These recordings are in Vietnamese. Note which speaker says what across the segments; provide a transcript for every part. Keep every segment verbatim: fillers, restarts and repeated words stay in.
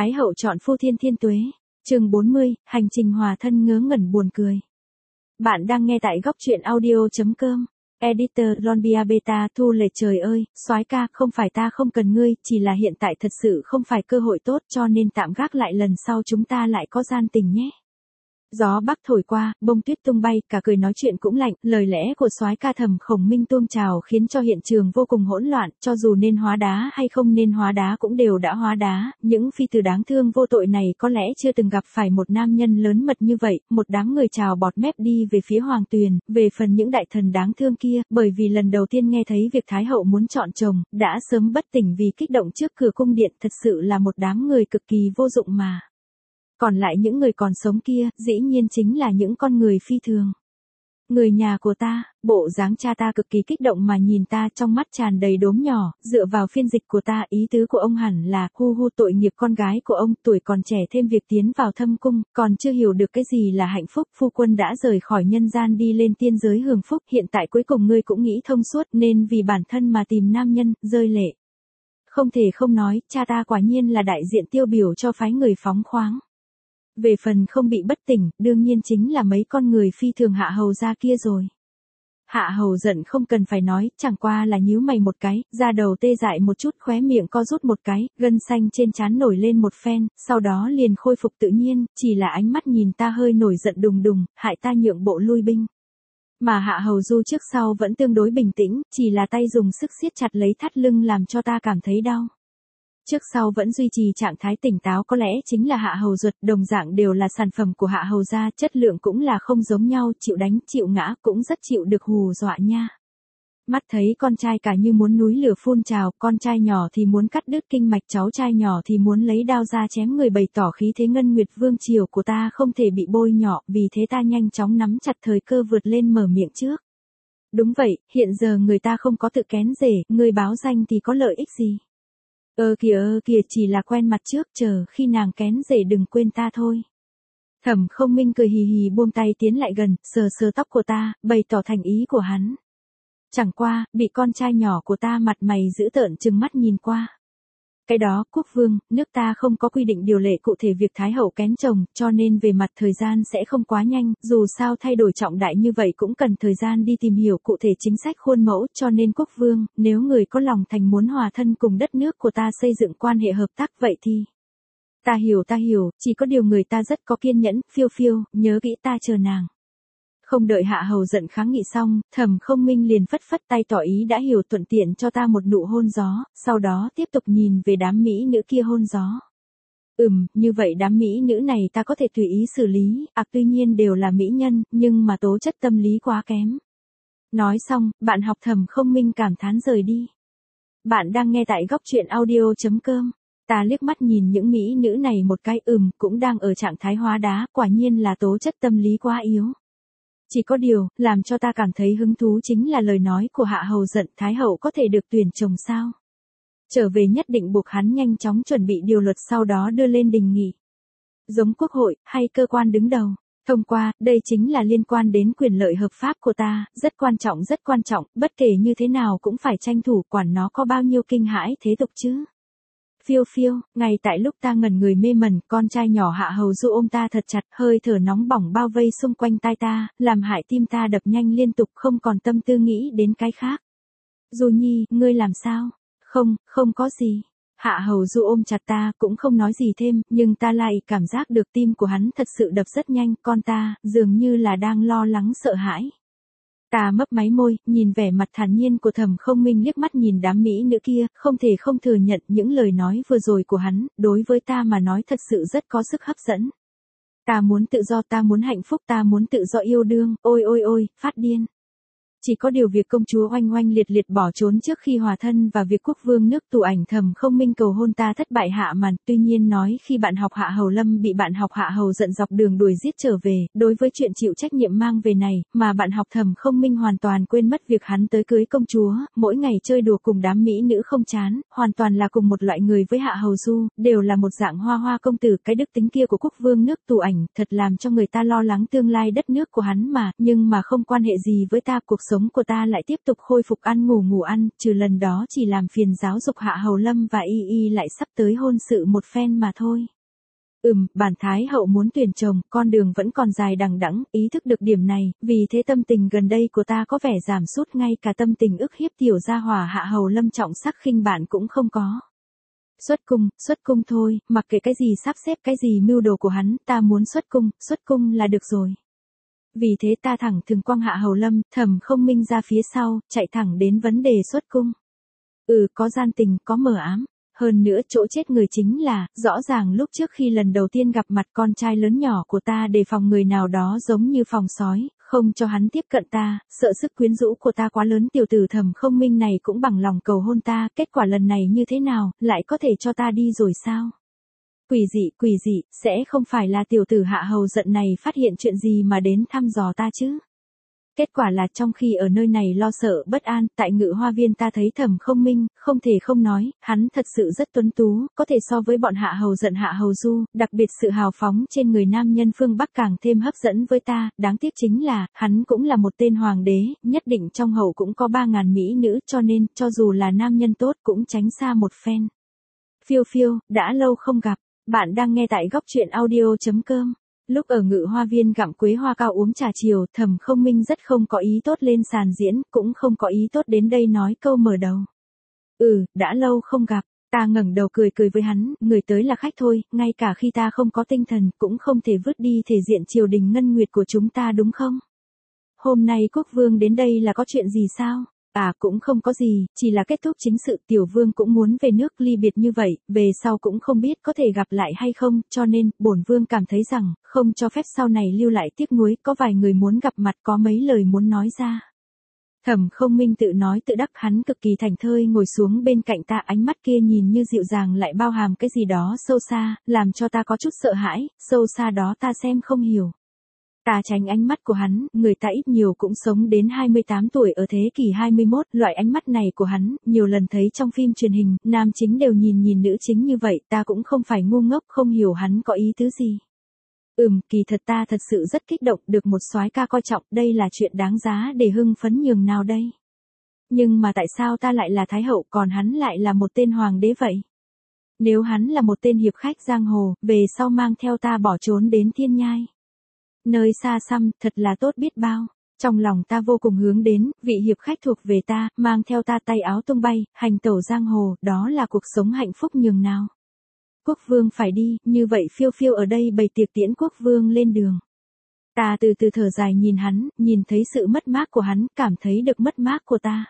Speaker 1: Thái hậu chọn phu thiên thiên tuế. Chương bốn mươi, hành trình hòa thân ngớ ngẩn buồn cười. Bạn đang nghe tại góc truyện audio chấm com. Editor Ronbia Beta Thu Lệ. Trời ơi, soái ca, không phải ta không cần ngươi, chỉ là hiện tại thật sự không phải cơ hội tốt, cho nên tạm gác lại, lần sau chúng ta lại có gian tình nhé. Gió bắc thổi qua, bông tuyết tung bay, cả cười nói chuyện cũng lạnh, lời lẽ của soái ca Thẩm Khổng Minh tuôn trào khiến cho hiện trường vô cùng hỗn loạn, cho dù nên hóa đá hay không nên hóa đá cũng đều đã hóa đá, những phi tử đáng thương vô tội này có lẽ chưa từng gặp phải một nam nhân lớn mật như vậy, một đám người trào bọt mép đi về phía Hoàng Tuyền, về phần những đại thần đáng thương kia, bởi vì lần đầu tiên nghe thấy việc Thái hậu muốn chọn chồng, đã sớm bất tỉnh vì kích động trước cửa cung điện, thật sự là một đám người cực kỳ vô dụng mà. Còn lại những người còn sống kia, dĩ nhiên chính là những con người phi thường. Người nhà của ta, bộ dáng cha ta cực kỳ kích động mà nhìn ta, trong mắt tràn đầy đốm nhỏ, dựa vào phiên dịch của ta, ý tứ của ông hẳn là, hu hu, tội nghiệp con gái của ông, tuổi còn trẻ thêm việc tiến vào thâm cung, còn chưa hiểu được cái gì là hạnh phúc, phu quân đã rời khỏi nhân gian đi lên tiên giới hưởng phúc, hiện tại cuối cùng ngươi cũng nghĩ thông suốt, nên vì bản thân mà tìm nam nhân, rơi lệ. Không thể không nói, cha ta quả nhiên là đại diện tiêu biểu cho phái người phóng khoáng. Về phần không bị bất tỉnh, đương nhiên chính là mấy con người phi thường Hạ hầu gia kia rồi. Hạ hầu giận không cần phải nói, chẳng qua là nhíu mày một cái, da đầu tê dại một chút, khóe miệng co rút một cái, gân xanh trên trán nổi lên một phen, sau đó liền khôi phục tự nhiên, chỉ là ánh mắt nhìn ta hơi nổi giận đùng đùng, hại ta nhượng bộ lui binh. Mà Hạ hầu du trước sau vẫn tương đối bình tĩnh, chỉ là tay dùng sức siết chặt lấy thắt lưng làm cho ta cảm thấy đau. Trước sau vẫn duy trì trạng thái tỉnh táo, có lẽ chính là Hạ hầu duật, đồng dạng đều là sản phẩm của Hạ hầu gia, chất lượng cũng là không giống nhau, chịu đánh, chịu ngã, cũng rất chịu được hù dọa nha. Mắt thấy con trai cả như muốn núi lửa phun trào, con trai nhỏ thì muốn cắt đứt kinh mạch, cháu trai nhỏ thì muốn lấy đao ra chém người, bày tỏ khí thế ngân nguyệt vương triều của ta không thể bị bôi nhọ, vì thế ta nhanh chóng nắm chặt thời cơ vượt lên mở miệng trước. Đúng vậy, hiện giờ người ta không có tự kén rể, người báo danh thì có lợi ích gì? Ơ kìa ơ kìa, chỉ là quen mặt trước, chờ khi nàng kén rể đừng quên ta thôi. Thẩm Khổng Minh cười hì hì buông tay tiến lại gần, sờ sờ tóc của ta, bày tỏ thành ý của hắn. Chẳng qua, bị con trai nhỏ của ta mặt mày dữ tợn trừng mắt nhìn qua. Cái đó, quốc vương, nước ta không có quy định điều lệ cụ thể việc Thái hậu kén chồng, cho nên về mặt thời gian sẽ không quá nhanh, dù sao thay đổi trọng đại như vậy cũng cần thời gian đi tìm hiểu cụ thể chính sách khuôn mẫu, cho nên quốc vương, nếu người có lòng thành muốn hòa thân cùng đất nước của ta xây dựng quan hệ hợp tác vậy thì... Ta hiểu ta hiểu, chỉ có điều người ta rất có kiên nhẫn, phiêu phiêu, nhớ kỹ ta chờ nàng. Không đợi Hạ hầu giận kháng nghị xong, Thẩm Khổng Minh liền phất phất tay tỏ ý đã hiểu, thuận tiện cho ta một nụ hôn gió, sau đó tiếp tục nhìn về đám mỹ nữ kia hôn gió. Ừm, như vậy đám mỹ nữ này ta có thể tùy ý xử lý, ạc tuy nhiên đều là mỹ nhân, nhưng mà tố chất tâm lý quá kém. Nói xong, bạn học Thẩm Khổng Minh cảm thán rời đi. Bạn đang nghe tại góc truyện audio chấm com. Ta liếc mắt nhìn những mỹ nữ này một cái, ừm, cũng đang ở trạng thái hóa đá, quả nhiên là tố chất tâm lý quá yếu. Chỉ có điều, làm cho ta cảm thấy hứng thú chính là lời nói của Hạ hầu giận, Thái hậu có thể được tuyển chồng sao? Trở về nhất định buộc hắn nhanh chóng chuẩn bị điều luật, sau đó đưa lên đình nghị. Giống quốc hội, hay cơ quan đứng đầu. Thông qua, đây chính là liên quan đến quyền lợi hợp pháp của ta, rất quan trọng rất quan trọng, bất kể như thế nào cũng phải tranh thủ, quản nó có bao nhiêu kinh hãi thế tục chứ. Phiêu phiêu, ngay tại lúc ta ngẩn người mê mẩn, con trai nhỏ Hạ hầu du ôm ta thật chặt, hơi thở nóng bỏng bao vây xung quanh tai ta, làm hại tim ta đập nhanh liên tục, không còn tâm tư nghĩ đến cái khác. Du nhi, ngươi làm sao? Không, không có gì. Hạ hầu du ôm chặt ta, cũng không nói gì thêm, nhưng ta lại cảm giác được tim của hắn thật sự đập rất nhanh, con ta, dường như là đang lo lắng sợ hãi. Ta mấp máy môi, nhìn vẻ mặt thản nhiên của Thẩm Khổng Minh, liếc mắt nhìn đám mỹ nữ kia, không thể không thừa nhận những lời nói vừa rồi của hắn, đối với ta mà nói thật sự rất có sức hấp dẫn. Ta muốn tự do, ta muốn hạnh phúc, ta muốn tự do yêu đương, ôi ôi ôi, phát điên. Chỉ có điều việc công chúa oanh oanh liệt liệt bỏ trốn trước khi hòa thân và việc quốc vương nước Tù Ảnh Thẩm Khổng Minh cầu hôn ta thất bại hạ màn, tuy nhiên nói khi bạn học Hạ hầu lâm bị bạn học Hạ hầu giận dọc đường đuổi giết trở về, đối với chuyện chịu trách nhiệm mang về này, mà bạn học Thẩm Khổng Minh hoàn toàn quên mất việc hắn tới cưới công chúa, mỗi ngày chơi đùa cùng đám mỹ nữ không chán, hoàn toàn là cùng một loại người với Hạ hầu du, đều là một dạng hoa hoa công tử, cái đức tính kia của quốc vương nước Tù Ảnh, thật làm cho người ta lo lắng tương lai đất nước của hắn mà, nhưng mà không quan hệ gì với ta, cuộc sống của ta lại tiếp tục khôi phục ăn ngủ ngủ ăn, trừ lần đó chỉ làm phiền giáo dục Hạ Hầu Lâm và Y Y lại sắp tới hôn sự một phen mà thôi. Ừm, bản Thái hậu muốn tuyển chồng, con đường vẫn còn dài đằng đẵng, ý thức được điểm này, vì thế tâm tình gần đây của ta có vẻ giảm sút, ngay cả tâm tình ức hiếp tiểu gia hỏa Hạ Hầu Lâm trọng sắc khinh bạn cũng không có. Xuất cung, xuất cung thôi, mặc kệ cái gì sắp xếp cái gì mưu đồ của hắn, ta muốn xuất cung, xuất cung là được rồi. Vì thế ta thẳng thừng quăng Hạ Hầu Lâm, Thẩm Không Minh ra phía sau, chạy thẳng đến vấn đề xuất cung. Ừ, có gian tình, có mờ ám. Hơn nữa chỗ chết người chính là, rõ ràng lúc trước khi lần đầu tiên gặp mặt con trai lớn nhỏ của ta đề phòng người nào đó giống như phòng sói, không cho hắn tiếp cận ta, sợ sức quyến rũ của ta quá lớn, tiểu tử Thẩm Không Minh này cũng bằng lòng cầu hôn ta, kết quả lần này như thế nào, lại có thể cho ta đi rồi sao? Quỷ dị, quỷ dị, sẽ không phải là tiểu tử Hạ Hầu giận này phát hiện chuyện gì mà đến thăm dò ta chứ? Kết quả là trong khi ở nơi này lo sợ bất an, tại Ngự Hoa Viên ta thấy Thẩm Không Minh, không thể không nói, hắn thật sự rất tuấn tú, có thể so với bọn Hạ Hầu giận Hạ Hầu Du, đặc biệt sự hào phóng trên người nam nhân phương Bắc càng thêm hấp dẫn với ta, đáng tiếc chính là, hắn cũng là một tên hoàng đế, nhất định trong hậu cũng có ba ngàn mỹ nữ, cho nên, cho dù là nam nhân tốt cũng tránh xa một phen. Phiêu phiêu, đã lâu không gặp, bạn đang nghe tại góc truyện audio chấm com. Lúc ở Ngự Hoa Viên gặm quế hoa cao uống trà chiều, Thẩm Không Minh rất không có ý tốt lên sàn diễn, cũng không có ý tốt đến đây nói câu mở đầu. Ừ, đã lâu không gặp, ta ngẩng đầu cười cười với hắn, người tới là khách thôi, ngay cả khi ta không có tinh thần, cũng không thể vứt đi thể diện triều đình ngân nguyệt của chúng ta đúng không? Hôm nay quốc vương đến đây là có chuyện gì sao? À cũng không có gì, chỉ là kết thúc chính sự, tiểu vương cũng muốn về nước, ly biệt như vậy, về sau cũng không biết có thể gặp lại hay không, cho nên, bổn vương cảm thấy rằng, không cho phép sau này lưu lại tiếc nuối, có vài người muốn gặp mặt, có mấy lời muốn nói ra. Thẩm Không Minh tự nói tự đắc, hắn cực kỳ thành thơi ngồi xuống bên cạnh ta, ánh mắt kia nhìn như dịu dàng lại bao hàm cái gì đó sâu xa, làm cho ta có chút sợ hãi, sâu xa đó ta xem không hiểu. Ta tránh ánh mắt của hắn, người ta ít nhiều cũng sống đến hai mươi tám tuổi ở thế kỷ hai mươi mốt, loại ánh mắt này của hắn, nhiều lần thấy trong phim truyền hình, nam chính đều nhìn nhìn nữ chính như vậy, ta cũng không phải ngu ngốc không hiểu hắn có ý tứ gì. Ừm, kỳ thật ta thật sự rất kích động, được một soái ca coi trọng, đây là chuyện đáng giá để hưng phấn nhường nào đây. Nhưng mà tại sao ta lại là thái hậu, còn hắn lại là một tên hoàng đế vậy? Nếu hắn là một tên hiệp khách giang hồ, về sau mang theo ta bỏ trốn đến thiên nhai. Nơi xa xăm, thật là tốt biết bao. Trong lòng ta vô cùng hướng đến, vị hiệp khách thuộc về ta, mang theo ta tay áo tung bay, hành tẩu giang hồ, đó là cuộc sống hạnh phúc nhường nào. Quốc vương phải đi, như vậy phiêu phiêu ở đây bày tiệc tiễn quốc vương lên đường. Ta từ từ thở dài nhìn hắn, nhìn thấy sự mất mát của hắn, cảm thấy được mất mát của ta.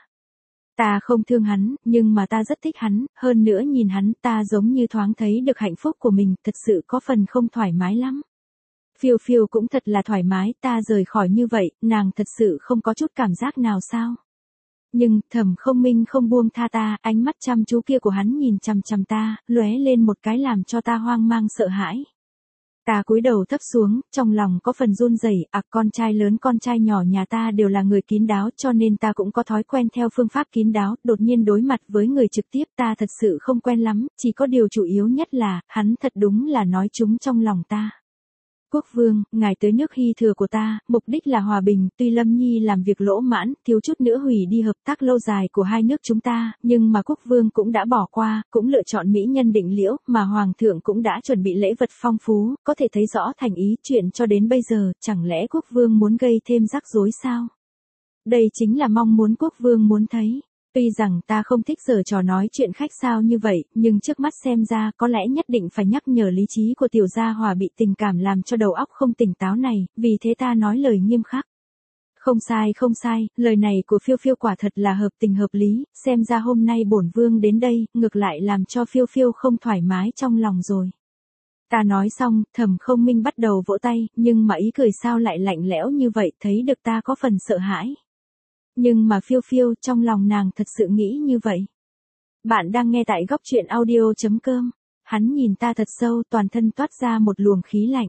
Speaker 1: Ta không thương hắn, nhưng mà ta rất thích hắn, hơn nữa nhìn hắn, ta giống như thoáng thấy được hạnh phúc của mình, thật sự có phần không thoải mái lắm. Phiêu phiêu cũng thật là thoải mái, ta rời khỏi như vậy, nàng thật sự không có chút cảm giác nào sao? Nhưng, Thẩm Không Minh không buông tha ta, ánh mắt chăm chú kia của hắn nhìn chằm chằm ta, lóe lên một cái làm cho ta hoang mang sợ hãi. Ta cúi đầu thấp xuống, trong lòng có phần run rẩy, à con trai lớn con trai nhỏ nhà ta đều là người kín đáo cho nên ta cũng có thói quen theo phương pháp kín đáo, đột nhiên đối mặt với người trực tiếp ta thật sự không quen lắm, chỉ có điều chủ yếu nhất là, hắn thật đúng là nói trúng trong lòng ta. Quốc vương, ngài tới nước Hy thừa của ta, mục đích là hòa bình, tuy Lâm Nhi làm việc lỗ mãn, thiếu chút nữa hủy đi hợp tác lâu dài của hai nước chúng ta, nhưng mà quốc vương cũng đã bỏ qua, cũng lựa chọn mỹ nhân định liễu, mà hoàng thượng cũng đã chuẩn bị lễ vật phong phú, có thể thấy rõ thành ý chuyện cho đến bây giờ, chẳng lẽ quốc vương muốn gây thêm rắc rối sao? Đây chính là mong muốn quốc vương muốn thấy. Tuy rằng ta không thích giở trò nói chuyện khách sao như vậy, nhưng trước mắt xem ra có lẽ nhất định phải nhắc nhở lý trí của tiểu gia hòa bị tình cảm làm cho đầu óc không tỉnh táo này, vì thế ta nói lời nghiêm khắc. Không sai không sai, lời này của phiêu phiêu quả thật là hợp tình hợp lý, xem ra hôm nay bổn vương đến đây, ngược lại làm cho phiêu phiêu không thoải mái trong lòng rồi. Ta nói xong, Thẩm Không Minh bắt đầu vỗ tay, nhưng mà ý cười sao lại lạnh lẽo như vậy, thấy được ta có phần sợ hãi. Nhưng mà phiêu phiêu trong lòng nàng thật sự nghĩ như vậy. Bạn đang nghe tại góc truyện audio chấm com. Hắn nhìn ta thật sâu, toàn thân toát ra một luồng khí lạnh.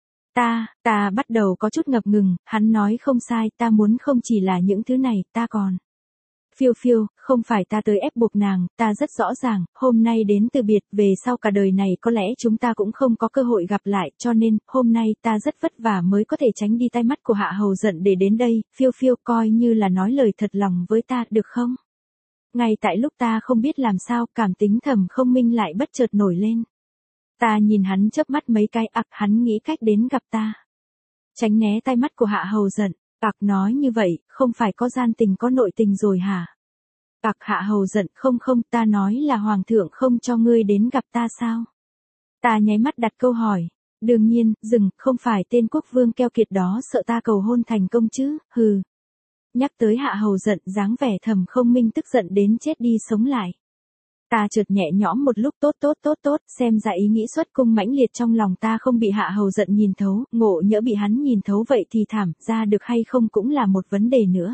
Speaker 1: Ta, ta bắt đầu có chút ngập ngừng, hắn nói không sai, ta muốn không chỉ là những thứ này, ta còn. Phiêu phiêu, không phải ta tới ép buộc nàng, ta rất rõ ràng, hôm nay đến từ biệt, về sau cả đời này có lẽ chúng ta cũng không có cơ hội gặp lại, cho nên, hôm nay ta rất vất vả mới có thể tránh đi tai mắt của Hạ Hầu Dận để đến đây, phiêu phiêu coi như là nói lời thật lòng với ta, được không? Ngay tại lúc ta không biết làm sao, cảm tính Thẩm Không Minh lại bất chợt nổi lên. Ta nhìn hắn chớp mắt mấy cái, ặc hắn nghĩ cách đến gặp ta. Tránh né tai mắt của Hạ Hầu Dận, ặc nói như vậy, không phải có gian tình có nội tình rồi hả? Ặc Hạ Hầu Dận, không không, ta nói là Hoàng thượng không cho ngươi đến gặp ta sao? Ta nháy mắt đặt câu hỏi. Đương nhiên, dừng, không phải tên quốc vương keo kiệt đó sợ ta cầu hôn thành công chứ, hừ. Nhắc tới Hạ Hầu Dận, dáng vẻ Thẩm Không Minh tức giận đến chết đi sống lại. Ta chợt nhẹ nhõm một lúc, tốt tốt tốt tốt, xem ra ý nghĩ xuất cung mãnh liệt trong lòng ta không bị Hạ Hầu Dận nhìn thấu, ngộ nhỡ bị hắn nhìn thấu vậy thì thảm, ra được hay không cũng là một vấn đề nữa.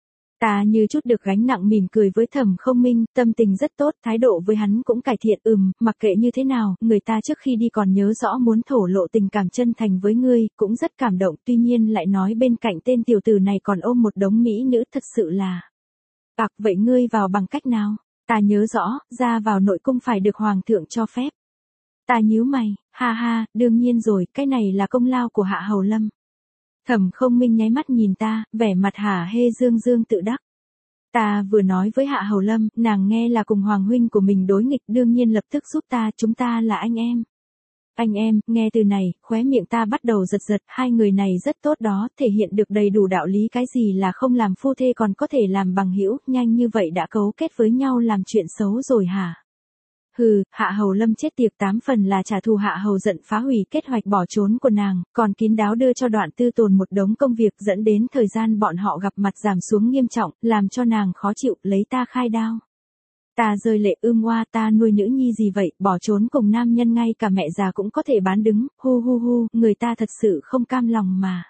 Speaker 1: Ta như chút được gánh nặng mỉm cười với Thẩm Không Minh, tâm tình rất tốt, thái độ với hắn cũng cải thiện, ừm, mặc kệ như thế nào, người ta trước khi đi còn nhớ rõ muốn thổ lộ tình cảm chân thành với ngươi, cũng rất cảm động, tuy nhiên lại nói bên cạnh tên tiểu tử này còn ôm một đống mỹ nữ, thật sự là. Ặc, vậy ngươi vào bằng cách nào? Ta nhớ rõ, ra vào nội cung phải được Hoàng thượng cho phép. Ta nhíu mày, ha ha, đương nhiên rồi, cái này là công lao của Hạ Hầu Lâm. Thẩm Không Minh nháy mắt nhìn ta, vẻ mặt hả hê dương dương tự đắc. Ta vừa nói với Hạ Hầu Lâm, nàng nghe là cùng Hoàng huynh của mình đối nghịch, đương nhiên lập tức giúp ta, chúng ta là anh em. Anh em, nghe từ này, khóe miệng ta bắt đầu giật giật, hai người này rất tốt đó, thể hiện được đầy đủ đạo lý, cái gì là không làm phu thê còn có thể làm bằng hữu, nhanh như vậy đã cấu kết với nhau làm chuyện xấu rồi hả? Hừ, Hạ Hầu Lâm chết tiệt, tám phần là trả thù Hạ Hầu Dận phá hủy kế hoạch bỏ trốn của nàng, còn kín đáo đưa cho Đoạn Tư Tồn một đống công việc, dẫn đến thời gian bọn họ gặp mặt giảm xuống nghiêm trọng, làm cho nàng khó chịu, lấy ta khai đao. Ta rơi lệ, ưm oa, ta nuôi nữ nhi gì vậy, bỏ trốn cùng nam nhân ngay cả mẹ già cũng có thể bán đứng, hu hu hu, người ta thật sự không cam lòng mà.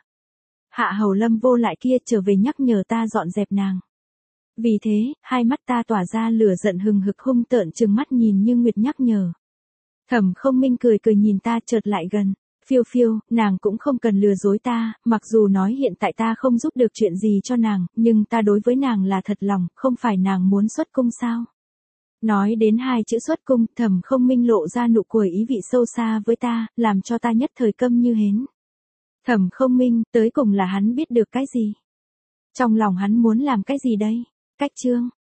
Speaker 1: Hạ Hầu Lâm vô lại kia trở về nhắc nhở ta dọn dẹp nàng. Vì thế, hai mắt ta tỏa ra lửa giận hừng hực, hung tợn trừng mắt nhìn Như Nguyệt nhắc nhở. Thẩm Không Minh cười cười nhìn ta, chợt lại gần. Phiêu phiêu, nàng cũng không cần lừa dối ta, mặc dù nói hiện tại ta không giúp được chuyện gì cho nàng, nhưng ta đối với nàng là thật lòng, không phải nàng muốn xuất cung sao? Nói đến hai chữ xuất cung, Thẩm Không Minh lộ ra nụ cười ý vị sâu xa với ta, làm cho ta nhất thời câm như hến. Thẩm Không Minh, tới cùng là hắn biết được cái gì? Trong lòng hắn muốn làm cái gì đây? Cách chương